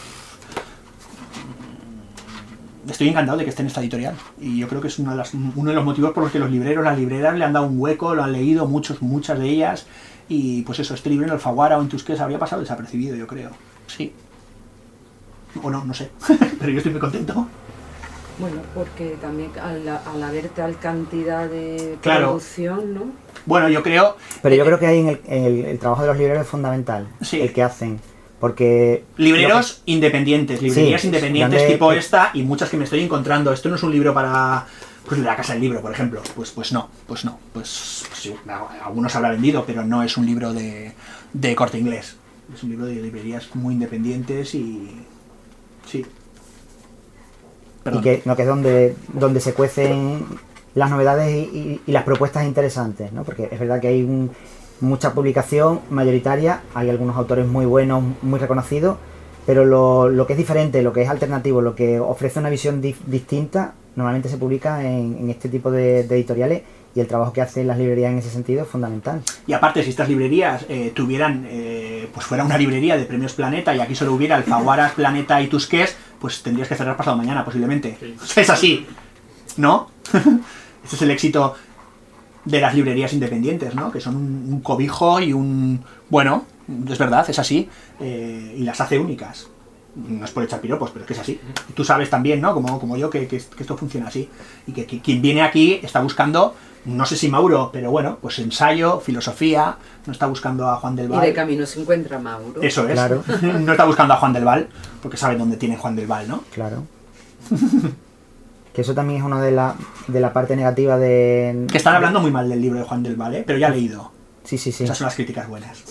estoy encantado de que esté en esta editorial y yo creo que es una de las, uno de los motivos por los que los libreros, las libreras le han dado un hueco, lo han leído muchos, muchas de ellas y pues eso, este libro en Alfaguara o en Tusqués habría pasado desapercibido, yo creo. Sí. O no, no sé. Pero yo estoy muy contento. Bueno, porque también al, al haber tal cantidad de claro. producción, ¿no? Bueno, yo creo... Pero yo creo que ahí en el, en el, el trabajo de los libreros es fundamental, sí. El que hacen. Porque... Libreros que... independientes, librerías sí, independientes donde... tipo esta y muchas que me estoy encontrando. Esto no es un libro para... Pues de la Casa del Libro, por ejemplo. Pues pues no, pues no. Pues, pues sí, algunos habrá vendido, pero no es un libro de, de Corte Inglés. Es un libro de librerías muy independientes y... Sí. Perdón. Y que, no, que es donde, donde se cuecen las novedades y, y, y las propuestas interesantes, ¿no? Porque es verdad que hay un, mucha publicación mayoritaria, hay algunos autores muy buenos, muy reconocidos, pero lo, lo que es diferente, lo que es alternativo, lo que ofrece una visión di distinta, normalmente se publica en, en este tipo de, de editoriales y el trabajo que hacen las librerías en ese sentido es fundamental. Y aparte, si estas librerías eh, tuvieran, eh, pues fuera una librería de Premios Planeta y aquí solo hubiera Alfaguaras, Planeta y Tusqués, pues tendrías que cerrar pasado mañana posiblemente. Sí. Es así, ¿no? Este es el éxito de las librerías independientes, ¿no? Que son un, un cobijo y un... Bueno, es verdad, es así, eh, y las hace únicas. No es por echar piropos, pero es que es así. Y tú sabes también, ¿no? Como, como yo, que, que, que esto funciona así. Y que, que quien viene aquí está buscando, no sé si Mauro, pero bueno, pues ensayo, filosofía, no está buscando a Juan del Val. Y de camino se encuentra Mauro. Eso es. Claro. No está buscando a Juan del Val, porque sabe dónde tiene Juan del Val, ¿no? Claro. Que eso también es una de la, de la parte negativa de... Que están hablando muy mal del libro de Juan del Val, ¿eh? Pero ya he leído. Sí, sí, sí. Esas son las críticas buenas.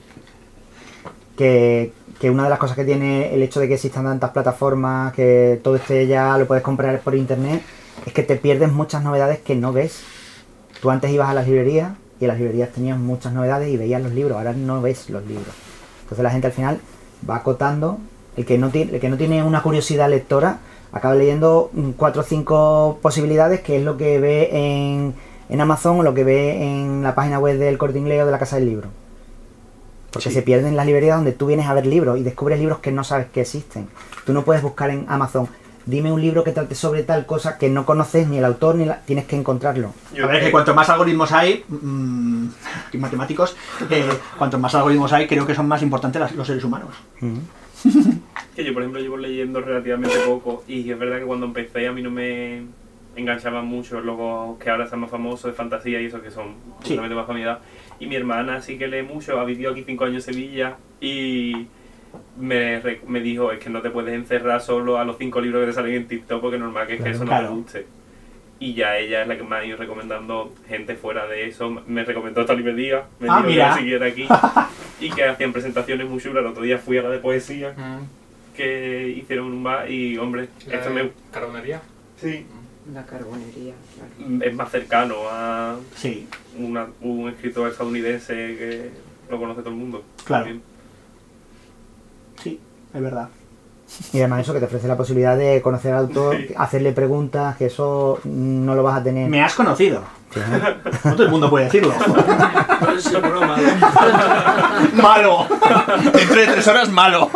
que, que una de las cosas que tiene el hecho de que existan tantas plataformas, que todo este ya lo puedes comprar por internet, es que te pierdes muchas novedades que no ves. Tú antes ibas a las librerías y en las librerías tenías muchas novedades y veías los libros, ahora no ves los libros. Entonces la gente al final va acotando, el que no tiene, el que no tiene una curiosidad lectora acaba leyendo cuatro o cinco posibilidades, que es lo que ve en, en Amazon o lo que ve en la página web del Corte Inglés o de la Casa del Libro. Porque Sí. se pierden las librerías donde tú vienes a ver libros y descubres libros que no sabes que existen. Tú no puedes buscar en Amazon, dime un libro que trate sobre tal cosa que no conoces ni el autor ni la... tienes que encontrarlo. Yo A ver, que cuanto más algoritmos hay, mmm, matemáticos, eh, cuanto más algoritmos hay, creo que son más importantes las- los seres humanos. Mm. Que yo, por ejemplo, llevo leyendo relativamente poco y es verdad que cuando empecé a mí no me enganchaban mucho los que ahora están más famosos de fantasía y eso, que son Sí. justamente más familiar. Y mi hermana sí que lee mucho, ha vivido aquí cinco años en Sevilla y me, re- me dijo, es que no te puedes encerrar solo a los cinco libros que te salen en TikTok porque es normal que, es que Claro. eso no Claro. te guste. Y ya ella es la que me ha ido recomendando gente fuera de eso. Me recomendó esta librería, me Ah, dijo que mira. la siguiera aquí y que hacían presentaciones muy chulas. El otro día fui a la de poesía que hicieron un bar y, hombre, La esto de me... carbonería. Sí, La carbonería, claro. es más cercano a Sí, una- un escritor estadounidense que lo conoce todo el mundo. Claro. También. sí, es verdad. Y además eso, que te ofrece la posibilidad de conocer al autor, Sí. hacerle preguntas, que eso no lo vas a tener. Me has conocido. Sí, ¿eh? No todo el mundo puede decirlo. Pero es broma. ¡Malo! Dentro de tres horas, malo.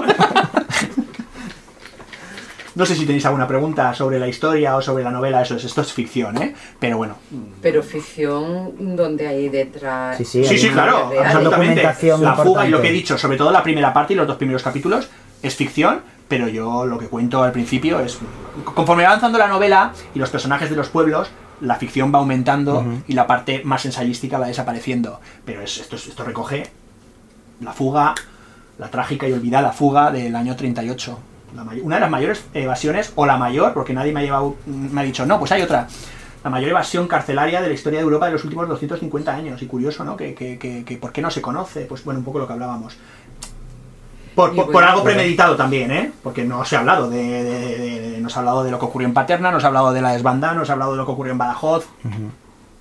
No sé si tenéis alguna pregunta sobre la historia o sobre la novela, eso es, esto es ficción, ¿eh? Pero bueno. Pero ficción donde hay detrás... Sí, sí, Sí, sí, hay claro, real. absolutamente. documentación La fuga y lo importante. que he dicho, sobre todo la primera parte y los dos primeros capítulos, es ficción, pero yo lo que cuento al principio es... Conforme va avanzando la novela y los personajes de los pueblos, la ficción va aumentando Ujú. y la parte más ensayística va desapareciendo. Pero es, esto, es- esto recoge la fuga, la trágica y olvidada fuga del año treinta y ocho. La may- una de las mayores evasiones, o la mayor, porque nadie me ha, llevado, me ha dicho, no, pues hay otra. La mayor evasión carcelaria de la historia de Europa de los últimos doscientos cincuenta años. Y curioso, ¿no? Que, que, que, que ¿por qué no se conoce? Pues bueno, un poco lo que hablábamos. Por, Y por, bueno, por algo claro. premeditado también, ¿eh? Porque no se ha hablado de, de, de- de- no se ha hablado de lo que ocurrió en Paterna, no se ha hablado de la desbandada, no se ha hablado de lo que ocurrió en Badajoz, Ujú.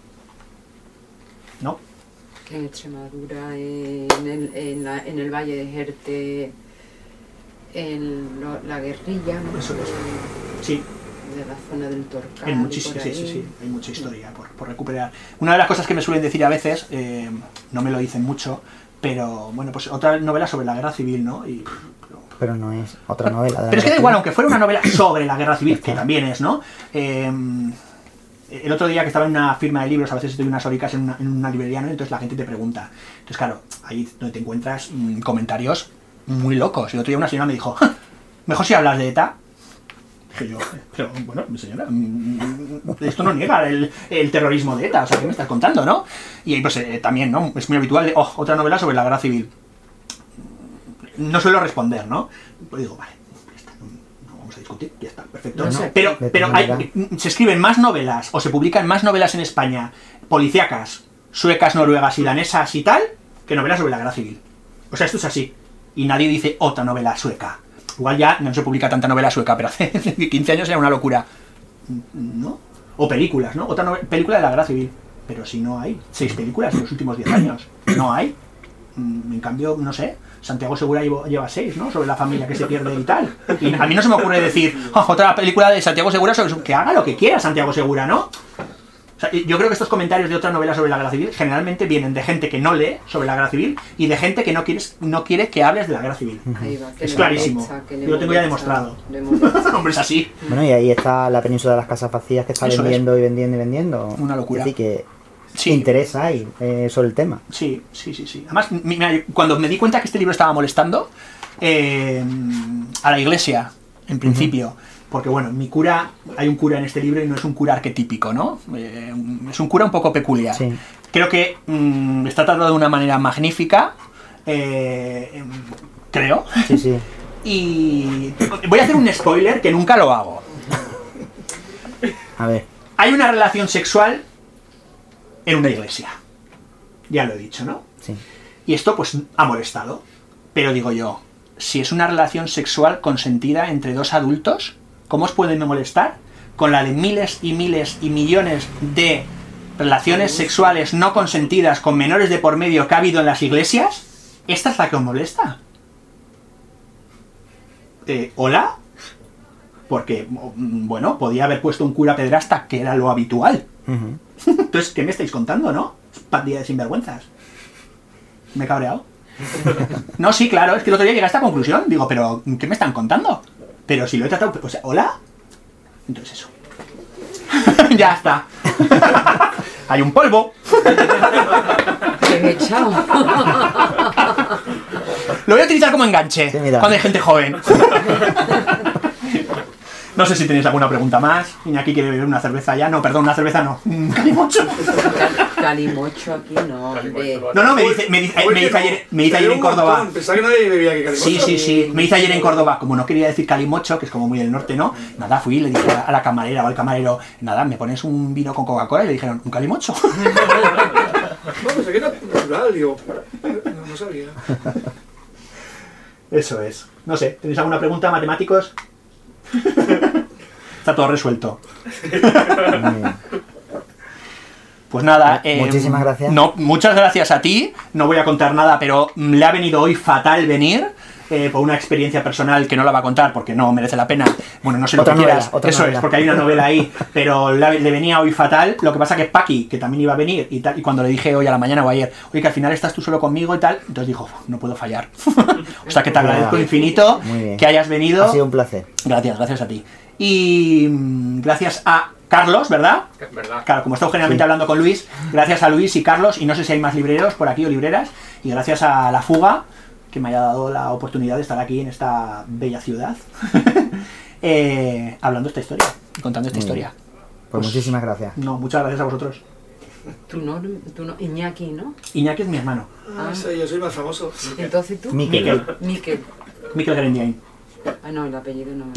¿no? Que en Extremadura, en el, en, la- en el Valle de Jerte, en lo- la guerrilla, ¿no? Eso es. Sí, De la zona del Torcal. hay y muchísimo, por sí, sí, ahí. sí, hay mucha historia por, por recuperar. Una de las cosas que me suelen decir a veces, eh, no me lo dicen mucho, pero bueno, pues otra novela sobre la guerra civil, ¿no? Y, pero, Pero no es otra novela. de la pero es que da narrativa. igual, aunque fuera una novela sobre la guerra civil, que también es, ¿no? Eh, el otro día que estaba en una firma de libros, a veces estoy unas horicas en una, en una librería, ¿no? Entonces la gente te pregunta. Entonces, claro, ahí donde te encuentras mm, comentarios muy locos. Y el otro día una señora me dijo, "Ja, mejor si hablas de ETA". Dije yo, pero bueno, señora, mm, esto no niega el, el terrorismo de ETA, o sea, ¿qué me estás contando, no? Y ahí pues eh, también, ¿no? Es muy habitual de, oh, otra novela sobre la guerra civil. No suelo responder, ¿no? Pues digo, vale, ya está, no, no vamos a discutir, ya está, perfecto. No sé. Pero, De pero todas hay, maneras. se escriben más novelas o se publican más novelas en España, policíacas, suecas, noruegas y danesas y tal, que novelas sobre la guerra civil. O sea, esto es así. Y nadie dice otra novela sueca. Igual ya no se publica tanta novela sueca, pero hace quince años era una locura. ¿No? O películas, ¿no? Otra nove- película de la guerra civil. Pero si no hay seis películas en los últimos diez años. No hay. Mm, En cambio, no sé, Santiago Segura llevo- lleva seis, ¿no? Sobre la familia que se pierde y tal. Y a mí no se me ocurre decir, "Oh, otra película de Santiago Segura sobre su-". Que haga lo que quiera Santiago Segura, ¿no? O sea, yo creo que estos comentarios de otra novela sobre la guerra civil generalmente vienen de gente que no lee sobre la guerra civil y de gente que no quiere, no quiere que hables de la guerra civil. Ahí va, que Es le clarísimo. molesta, que le Yo lo tengo ya molesta, demostrado. le molesta. Hombre, es así. Bueno, y ahí está la península de las casas vacías que está Eso es. vendiendo y vendiendo y vendiendo. Una locura. Es decir, que Sí. interés hay eh, sobre el tema. Sí, sí, sí, sí. Además, mira, cuando me di cuenta que este libro estaba molestando eh, a la iglesia, en principio, uh-huh. porque bueno, mi cura, hay un cura en este libro y no es un cura arquetípico, ¿no? Eh, es un cura un poco peculiar. Sí. Creo que mmm, está tratado de una manera magnífica, eh, creo. Sí, sí. Y voy a hacer un spoiler que nunca lo hago. A ver. Hay una relación sexual en una iglesia. Ya lo he dicho, ¿no? Sí. Y esto pues ha molestado. Pero digo yo, si es una relación sexual consentida entre dos adultos, ¿cómo os pueden molestar? Con la de miles y miles y millones de relaciones sexuales no consentidas con menores de por medio que ha habido en las iglesias, ¿esta es la que os molesta? Eh, ¿Hola? Porque, bueno, podía haber puesto un cura pederasta, que era lo habitual. Uh-huh. Entonces, ¿qué me estáis contando, no? Pandilla de sinvergüenzas. Me he cabreado. No, sí, claro, es que el otro día llegué a esta conclusión. Digo, pero, ¿qué me están contando? Pero si lo he tratado, o sea, ¿hola? Entonces eso. Ya está. Hay un polvo. Bien echado. Lo voy a utilizar como enganche, sí, cuando hay gente joven. No sé si tenéis alguna pregunta más. Iñaki quiere beber una cerveza ya. No, perdón, una cerveza no. Calimocho. Calimocho aquí no. De... No, no, me dice, me dice, me dice ayer, me dice ayer en Córdoba. Pensaba que nadie bebía aquí calimocho. Sí, sí, sí. Me dice ayer en Córdoba, como no quería decir calimocho, que es como muy del norte, ¿no? Nada, fui y le dije a la camarera o al camarero, nada, ¿me pones un vino con Coca-Cola? Y le dijeron, ¿un calimocho? No, pensé que era natural, digo. No, no sabía. Eso es. No sé, ¿tenéis alguna pregunta, matemáticos? Está todo resuelto. Pues nada, eh, muchísimas gracias. No, muchas gracias a ti. No voy a contar nada, pero le ha venido hoy fatal venir. Eh, por una experiencia personal que no la va a contar porque no merece la pena. Bueno, no sé lo otra que novela, quieras. otra Eso novela. es, porque hay una novela ahí, pero le, le venía hoy fatal. Lo que pasa que Paqui, que también iba a venir, y, tal, y cuando le dije hoy a la mañana o ayer, oye, que al final estás tú solo conmigo y tal, entonces dijo, no puedo fallar. O sea que te agradezco infinito que hayas venido. Ha sido un placer. Gracias, gracias a ti. Y mmm, gracias a Carlos, ¿verdad? ¿Verdad? Claro, como estamos generalmente sí. hablando con Luis, gracias a Luis y Carlos, y no sé si hay más libreros por aquí o libreras, y gracias a La Fuga, que me haya dado la oportunidad de estar aquí en esta bella ciudad, eh, hablando esta historia, contando esta Muy historia. Pues, pues muchísimas gracias. No, muchas gracias a vosotros. Tú no, tú no, Iñaki, ¿no? Iñaki es mi hermano. Ah, sí, yo soy más famoso. Entonces tú. Miquel. Miquel. Miquel Grendiain. Ah, no, el apellido no.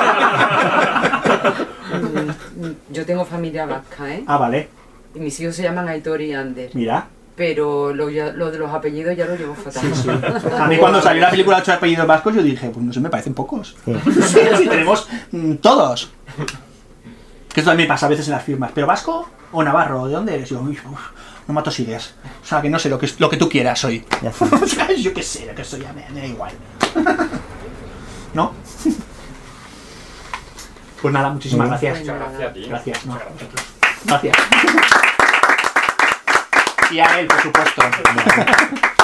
Yo tengo familia vasca, ¿eh? Ah, vale. Y mis hijos se llaman Aitor y Ander. Mira. Pero lo, ya, lo de los apellidos ya lo llevo fatal. Sí, sí. A mí cuando salió la película de ocho apellidos vascos yo dije, pues no sé, me parecen pocos. Sí, sí, sí tenemos mmm, todos. Que esto también pasa a veces en las firmas. ¿Pero vasco o navarro? ¿De dónde eres? Yo, uf, no mato sigues. O sea, que no sé lo que, lo que tú quieras hoy. Ya está. O sea, yo qué sé, lo que soy, ya me, me da igual. ¿No? Pues nada, muchísimas gracias. Muchas gracias a ti. Gracias, no, gracias. Y a él, por supuesto.